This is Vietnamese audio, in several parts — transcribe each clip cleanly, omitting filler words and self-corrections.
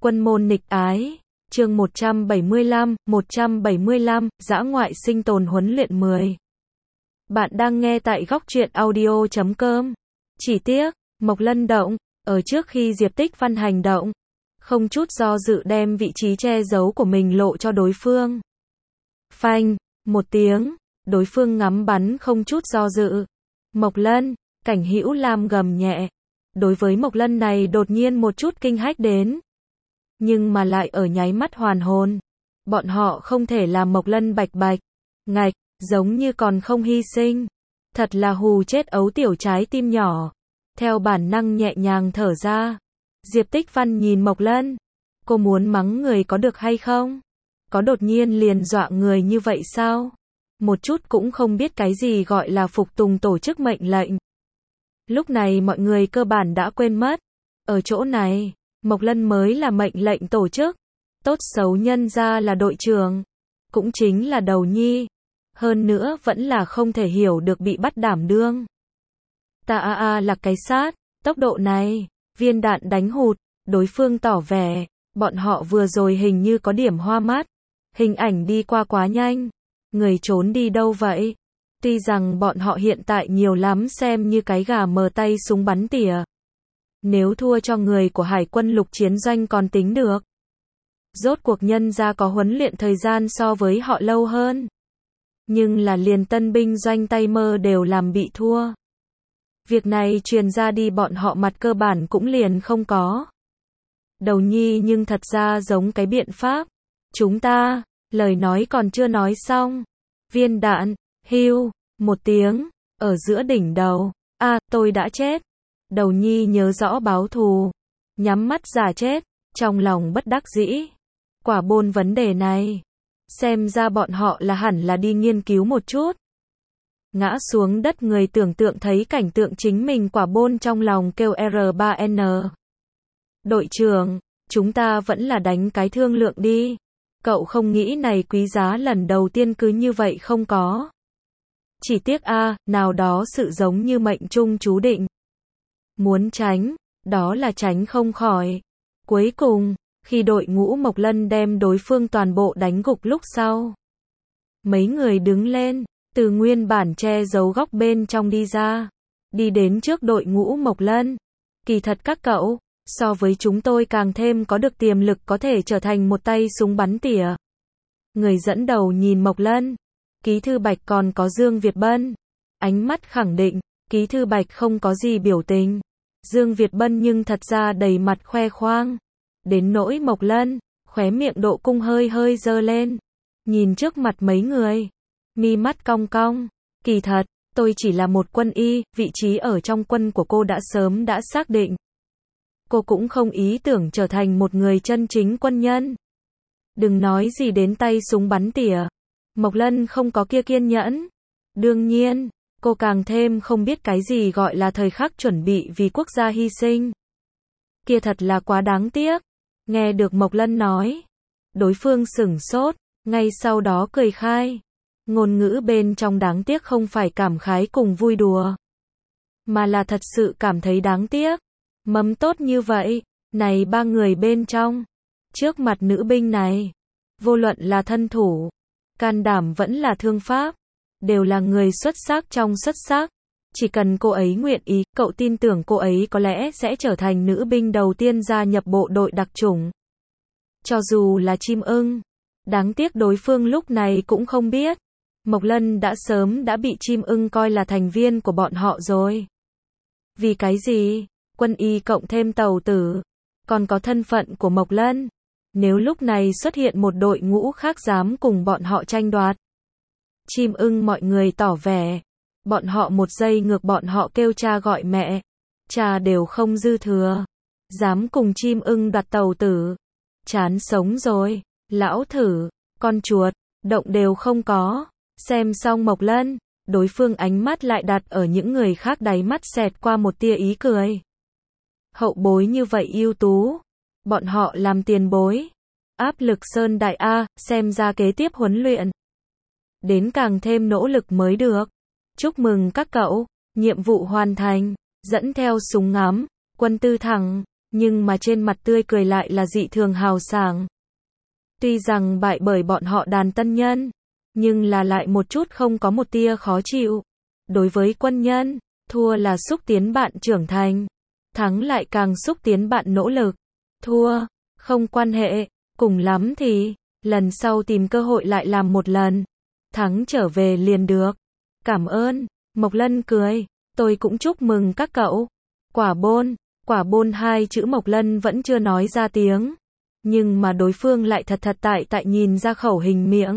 Quân môn nghịch ái, chương 175, dã ngoại sinh tồn huấn luyện 10. Bạn đang nghe tại góc truyện audio.com. Chỉ tiếc, Mộc Lân động, ở trước khi Diệp Tích Văn hành động, không chút do dự đem vị trí che giấu của mình lộ cho đối phương. Phanh, một tiếng, đối phương ngắm bắn không chút do dự. Mộc Lân, Cảnh Hữu Lam gầm nhẹ. Đối với Mộc Lân này đột nhiên một chút kinh hách đến. Nhưng mà lại ở nháy mắt hoàn hồn. Bọn họ không thể làm Mộc Lân bạch bạch, ngạch, giống như còn không hy sinh. Thật là hù chết ấu tiểu trái tim nhỏ. Theo bản năng nhẹ nhàng thở ra. Diệp Tích Văn nhìn Mộc Lân. Cô muốn mắng người có được hay không? Có đột nhiên liền dọa người như vậy sao? Một chút cũng không biết cái gì gọi là phục tùng tổ chức mệnh lệnh. Lúc này mọi người cơ bản đã quên mất. Ở chỗ này, Mộc Lân mới là mệnh lệnh tổ chức. Tốt xấu nhân ra là đội trưởng. Cũng chính là đầu nhi. Hơn nữa vẫn là không thể hiểu được bị bắt đảm đương. Ta là cái sát, tốc độ này, viên đạn đánh hụt, đối phương tỏ vẻ, bọn họ vừa rồi hình như có điểm hoa mắt. Hình ảnh đi qua quá nhanh. Người trốn đi đâu vậy? Tuy rằng bọn họ hiện tại nhiều lắm xem như cái gà mờ tay súng bắn tỉa. Nếu thua cho người của Hải quân lục chiến doanh còn tính được. Rốt cuộc nhân ra có huấn luyện thời gian so với họ lâu hơn. Nhưng là liền tân binh doanh tay mơ đều làm bị thua. Việc này truyền ra đi bọn họ mặt cơ bản cũng liền không có. Đầu nhi nhưng thật ra giống cái biện pháp. Chúng ta, lời nói còn chưa nói xong. Viên đạn, hưu, một tiếng, ở giữa đỉnh đầu. Tôi đã chết. Đầu nhi nhớ rõ báo thù. Nhắm mắt giả chết, trong lòng bất đắc dĩ. Quả bôn vấn đề này. Xem ra bọn họ là hẳn là đi nghiên cứu một chút. Ngã xuống đất người tưởng tượng thấy cảnh tượng chính mình quả bôn trong lòng kêu R3N. Đội trưởng, chúng ta vẫn là đánh cái thương lượng đi. Cậu không nghĩ này quý giá lần đầu tiên cứ như vậy không có. Chỉ tiếc nào đó sự giống như mệnh trung chú định. Muốn tránh, đó là tránh không khỏi. Cuối cùng, khi đội ngũ Mộc Lân đem đối phương toàn bộ đánh gục lúc sau. Mấy người đứng lên, từ nguyên bản che giấu góc bên trong đi ra. Đi đến trước đội ngũ Mộc Lân. Kỳ thật các cậu, so với chúng tôi càng thêm có được tiềm lực có thể trở thành một tay súng bắn tỉa. Người dẫn đầu nhìn Mộc Lân. Ký thư Bạch còn có Dương Việt Bân. Ánh mắt khẳng định, Ký thư Bạch không có gì biểu tình. Dương Việt Bân nhưng thật ra đầy mặt khoe khoang. Đến nỗi Mộc Lân, khóe miệng độ cung hơi hơi dơ lên. Nhìn trước mặt mấy người. Mi mắt cong cong. Kỳ thật, tôi chỉ là một quân y, vị trí ở trong quân của cô đã sớm đã xác định. Cô cũng không ý tưởng trở thành một người chân chính quân nhân. Đừng nói gì đến tay súng bắn tỉa. Mộc Lân không có kia kiên nhẫn. Đương nhiên, cô càng thêm không biết cái gì gọi là thời khắc chuẩn bị vì quốc gia hy sinh. Kia thật là quá đáng tiếc. Nghe được Mộc Lân nói. Đối phương sửng sốt, ngay sau đó cười khai. Ngôn ngữ bên trong đáng tiếc không phải cảm khái cùng vui đùa. Mà là thật sự cảm thấy đáng tiếc. Mầm tốt như vậy, này ba người bên trong. Trước mặt nữ binh này. Vô luận là thân thủ. Can đảm vẫn là thương pháp. Đều là người xuất sắc trong xuất sắc. Chỉ cần cô ấy nguyện ý, cậu tin tưởng cô ấy có lẽ sẽ trở thành nữ binh đầu tiên gia nhập bộ đội đặc chủng. Cho dù là chim ưng. Đáng tiếc đối phương lúc này cũng không biết. Mộc Lân đã sớm đã bị chim ưng coi là thành viên của bọn họ rồi. Vì cái gì? Quân y cộng thêm tàu tử. Còn có thân phận của Mộc Lân. Nếu lúc này xuất hiện một đội ngũ khác dám cùng bọn họ tranh đoạt. Chim ưng mọi người tỏ vẻ. Bọn họ một giây ngược bọn họ kêu cha gọi mẹ. Cha đều không dư thừa. Dám cùng chim ưng đoạt tàu tử. Chán sống rồi. Lão thử, con chuột, động đều không có. Xem xong Mộc Lân, đối phương ánh mắt lại đặt ở những người khác đáy mắt xẹt qua một tia ý cười. Hậu bối như vậy ưu tú. Bọn họ làm tiền bối. Áp lực sơn đại xem ra kế tiếp huấn luyện. Đến càng thêm nỗ lực mới được. Chúc mừng các cậu, nhiệm vụ hoàn thành. Dẫn theo súng ngắm, quân tư thẳng. nhưng mà trên mặt tươi cười lại là dị thường hào sảng. Tuy rằng bại bởi bọn họ đàn tân nhân, nhưng là lại một chút không có một tia khó chịu. Đối với quân nhân, thua là xúc tiến bạn trưởng thành, thắng lại càng xúc tiến bạn nỗ lực. Thua, không quan hệ, cùng lắm thì, lần sau tìm cơ hội lại làm một lần. Thắng trở về liền được. Cảm ơn, Mộc Lân cười, tôi cũng chúc mừng các cậu. Quả bôn hai chữ Mộc Lân vẫn chưa nói ra tiếng. Nhưng mà đối phương lại thật tại nhìn ra khẩu hình miệng.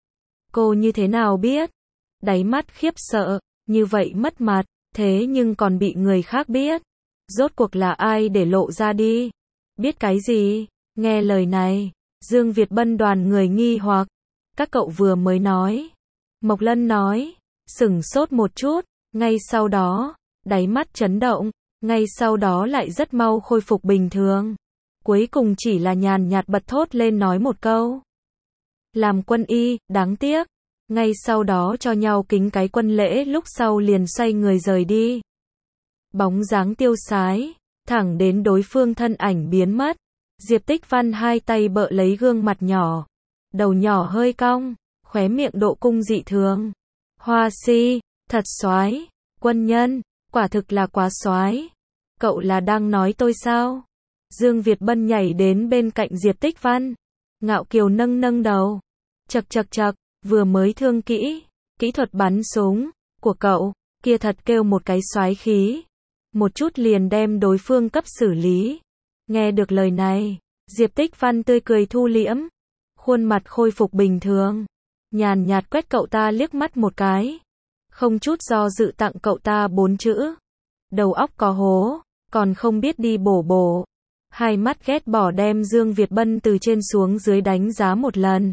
Cô như thế nào biết? Đáy mắt khiếp sợ, như vậy mất mặt, thế nhưng còn bị người khác biết. Rốt cuộc là ai để lộ ra đi? Biết cái gì? Nghe lời này, Dương Việt Bân đoàn người nghi hoặc. Các cậu vừa mới nói. Mộc Lân nói, sửng sốt một chút, ngay sau đó, đáy mắt chấn động, ngay sau đó lại rất mau khôi phục bình thường. Cuối cùng chỉ là nhàn nhạt bật thốt lên nói một câu. Làm quân y, đáng tiếc. Ngay sau đó cho nhau kính cái quân lễ lúc sau liền xoay người rời đi. Bóng dáng tiêu sái, thẳng đến đối phương thân ảnh biến mất. Diệp Tích Văn hai tay bợ lấy gương mặt nhỏ. Đầu nhỏ hơi cong, khóe miệng độ cung dị thường. Hoa si, thật soái, quân nhân, quả thực là quá soái. Cậu là đang nói tôi sao? Dương Việt Bân nhảy đến bên cạnh Diệp Tích Văn. Ngạo kiều nâng đầu. Chậc, vừa mới thương kỹ thuật bắn súng của cậu, kia thật kêu một cái soái khí. Một chút liền đem đối phương cấp xử lý. Nghe được lời này, Diệp Tích Văn tươi cười thu liễm, khuôn mặt khôi phục bình thường, nhàn nhạt quét cậu ta liếc mắt một cái, không chút do dự tặng cậu ta 4 chữ. Đầu óc có hố, còn không biết đi bổ. Hai mắt ghét bỏ đem Dương Việt Bân từ trên xuống dưới đánh giá một lần.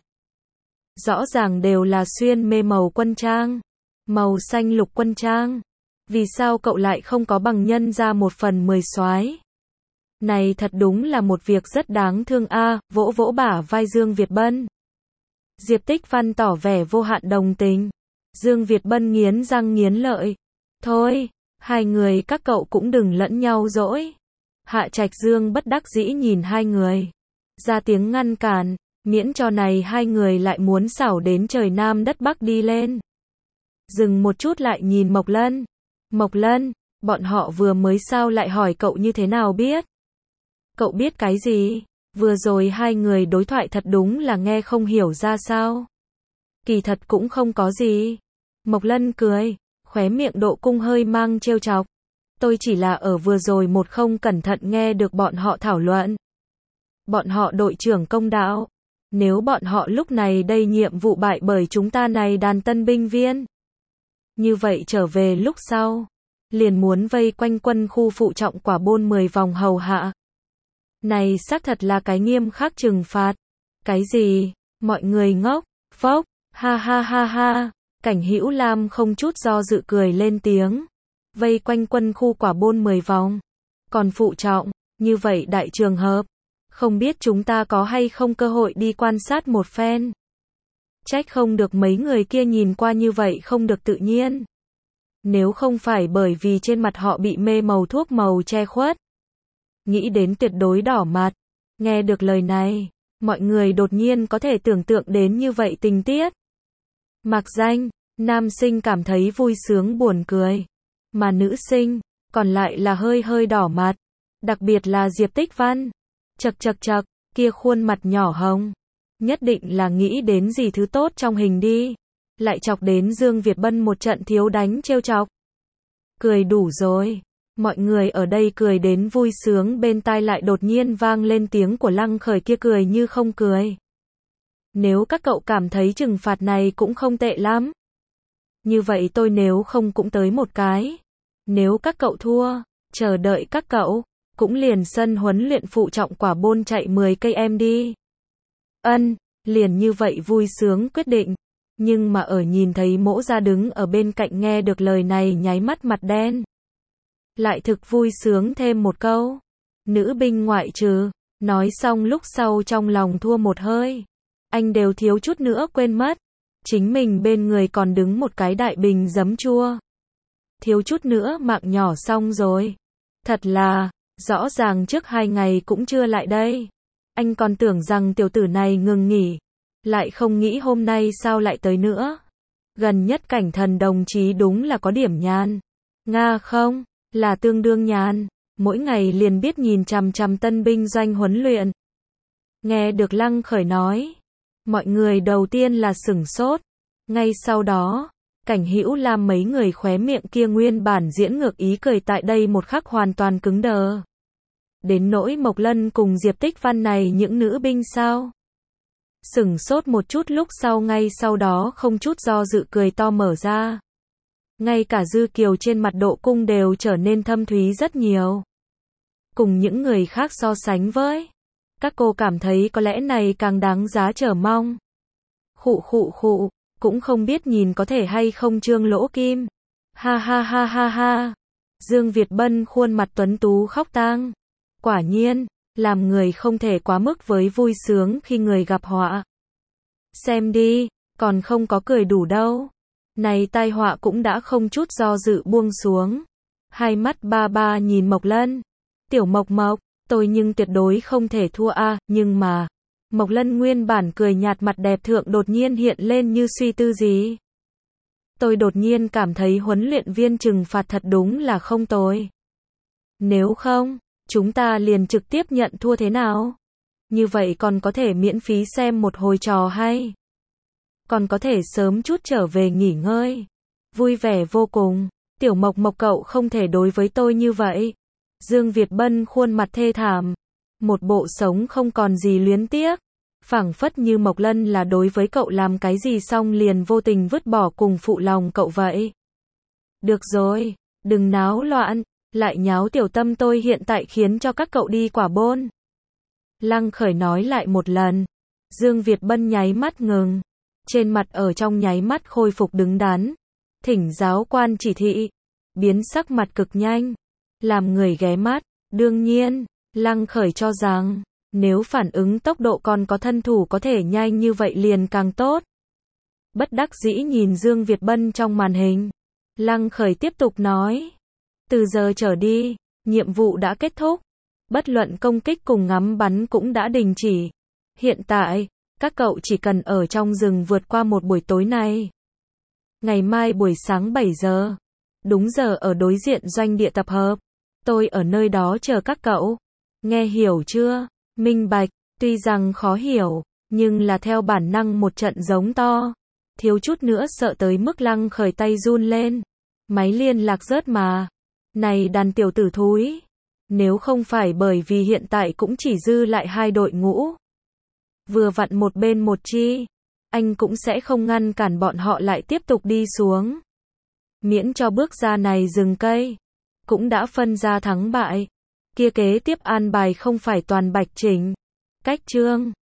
Rõ ràng đều là xuyên mê màu quân trang, màu xanh lục quân trang. Vì sao cậu lại không có bằng nhân ra 1/10 soái? Này thật đúng là một việc rất đáng thương a. Vỗ bả vai Dương Việt Bân. Diệp Tích Văn tỏ vẻ vô hạn đồng tình. Dương Việt Bân nghiến răng nghiến lợi. Thôi, hai người các cậu cũng đừng lẫn nhau dỗi. Hạ Trạch Dương bất đắc dĩ nhìn hai người, ra tiếng ngăn cản, miễn cho này hai người lại muốn xảo đến trời Nam đất Bắc đi lên. Dừng một chút lại nhìn Mộc Lân, bọn họ vừa mới sao lại hỏi cậu như thế nào biết? Cậu biết cái gì? Vừa rồi hai người đối thoại thật đúng là nghe không hiểu ra sao. Kỳ thật cũng không có gì. Mộc Lân cười, khóe miệng độ cung hơi mang trêu chọc. Tôi chỉ là ở vừa rồi một không cẩn thận nghe được bọn họ thảo luận. Bọn họ đội trưởng công đạo. Nếu bọn họ lúc này đây nhiệm vụ bại bởi chúng ta này đàn tân binh viên. Như vậy trở về lúc sau, liền muốn vây quanh quân khu phụ trọng quả bôn 10 vòng hầu hạ. Này xác thật là cái nghiêm khắc trừng phạt. Cái gì? Mọi người ngốc, phốc, ha. Cảnh Hữu Lam không chút do dự cười lên tiếng. Vây quanh quân khu quả bôn 10 vòng. Còn phụ trọng, như vậy đại trường hợp. Không biết chúng ta có hay không cơ hội đi quan sát một phen. Trách không được mấy người kia nhìn qua như vậy không được tự nhiên. Nếu không phải bởi vì trên mặt họ bị mê màu thuốc màu che khuất. Nghĩ đến tuyệt đối đỏ mặt. Nghe được lời này, mọi người đột nhiên có thể tưởng tượng đến như vậy tình tiết. Mặc danh, nam sinh cảm thấy vui sướng buồn cười. Mà nữ sinh, còn lại là hơi đỏ mặt. Đặc biệt là Diệp Tích Văn. Chậc, kia khuôn mặt nhỏ hồng. Nhất định là nghĩ đến gì thứ tốt trong hình đi. Lại chọc đến Dương Việt Bân một trận thiếu đánh trêu chọc. Cười đủ rồi. Mọi người ở đây cười đến vui sướng, bên tai lại đột nhiên vang lên tiếng của Lăng Khởi kia cười như không cười. Nếu các cậu cảm thấy trừng phạt này cũng không tệ lắm. Như vậy tôi nếu không cũng tới một cái. Nếu các cậu thua, chờ đợi các cậu, cũng liền sân huấn luyện phụ trọng quả bôn chạy 10 cây em đi. Liền như vậy vui sướng quyết định. Nhưng mà ở nhìn thấy Mỗ Gia đứng ở bên cạnh nghe được lời này nháy mắt mặt đen. Lại thực vui sướng thêm một câu. Nữ binh ngoại trừ. Nói xong lúc sau trong lòng thua một hơi. Anh đều thiếu chút nữa quên mất. Chính mình bên người còn đứng một cái đại bình giấm chua. Thiếu chút nữa mạng nhỏ xong rồi. Thật là, Rõ ràng trước 2 ngày cũng chưa lại đây. Anh còn tưởng rằng tiểu tử này ngừng nghỉ. Lại không nghĩ hôm nay sao lại tới nữa. Gần nhất Cảnh Thần đồng chí đúng là có điểm nhàn. Nga không, là tương đương nhàn. Mỗi ngày liền biết nhìn chằm chằm tân binh doanh huấn luyện. Nghe được Lăng Khởi nói, mọi người đầu tiên là sửng sốt. Ngay sau đó, Cảnh Hữu Lam mấy người khóe miệng kia nguyên bản diễn ngược ý cười tại đây một khắc hoàn toàn cứng đờ. Đến nỗi Mộc Lân cùng Diệp Tích Văn này những nữ binh sao? Sửng sốt một chút lúc sau ngay sau đó không chút do dự cười to mở ra. Ngay cả Dư Kiều trên mặt độ cung đều trở nên thâm thúy rất nhiều. Cùng những người khác so sánh với, các cô cảm thấy có lẽ này càng đáng giá chờ mong. Khụ, cũng không biết nhìn có thể hay không trương lỗ kim. Ha ha ha ha ha. Dương Việt Bân khuôn mặt tuấn tú khóc tang. Quả nhiên, làm người không thể quá mức với vui sướng khi người gặp họa. Xem đi, còn không có cười đủ đâu. Này tai họa cũng đã không chút do dự buông xuống. Hai mắt ba ba nhìn Mộc Lân. Tiểu Mộc Mộc, tôi nhưng tuyệt đối không thể thua a, nhưng mà. Mộc Lân nguyên bản cười nhạt mặt đẹp thượng đột nhiên hiện lên như suy tư gì. Tôi đột nhiên cảm thấy huấn luyện viên trừng phạt thật đúng là không tồi. Nếu không, chúng ta liền trực tiếp nhận thua thế nào? Như vậy còn có thể miễn phí xem một hồi trò hay. Còn có thể sớm chút trở về nghỉ ngơi. Vui vẻ vô cùng. Tiểu Mộc Mộc cậu không thể đối với tôi như vậy. Dương Việt Bân khuôn mặt thê thảm. Một bộ sống không còn gì luyến tiếc. Phảng phất như Mộc Lân là đối với cậu làm cái gì xong liền vô tình vứt bỏ cùng phụ lòng cậu vậy. Được rồi, đừng náo loạn. Lại nháo tiểu tâm tôi hiện tại khiến cho các cậu đi quả bôn. Lăng Khởi nói lại một lần. Dương Việt Bân nháy mắt ngừng. Trên mặt ở trong nháy mắt khôi phục đứng đắn. Thỉnh giáo quan chỉ thị. Biến sắc mặt cực nhanh. Làm người ghé mắt. Đương nhiên, Lăng Khởi cho rằng, nếu phản ứng tốc độ còn có thân thủ có thể nhanh như vậy liền càng tốt. Bất đắc dĩ nhìn Dương Việt Bân trong màn hình. Lăng Khởi tiếp tục nói. Từ giờ trở đi, nhiệm vụ đã kết thúc. Bất luận công kích cùng ngắm bắn cũng đã đình chỉ. Hiện tại, các cậu chỉ cần ở trong rừng vượt qua một buổi tối này. Ngày mai buổi sáng 7 giờ. Đúng giờ ở đối diện doanh địa tập hợp. Tôi ở nơi đó chờ các cậu. Nghe hiểu chưa? Minh bạch, tuy rằng khó hiểu, nhưng là theo bản năng một trận giống to. Thiếu chút nữa sợ tới mức Lăng Khởi tay run lên. Máy liên lạc rớt mà. Này đàn tiểu tử thúi. Nếu không phải bởi vì hiện tại cũng chỉ dư lại 2 đội ngũ. Vừa vặn một bên một chi. Anh cũng sẽ không ngăn cản bọn họ lại tiếp tục đi xuống. Miễn cho bước ra này rừng cây. Cũng đã phân ra thắng bại. Kia kế tiếp an bài không phải toàn Bạch Chỉnh. Cách chương.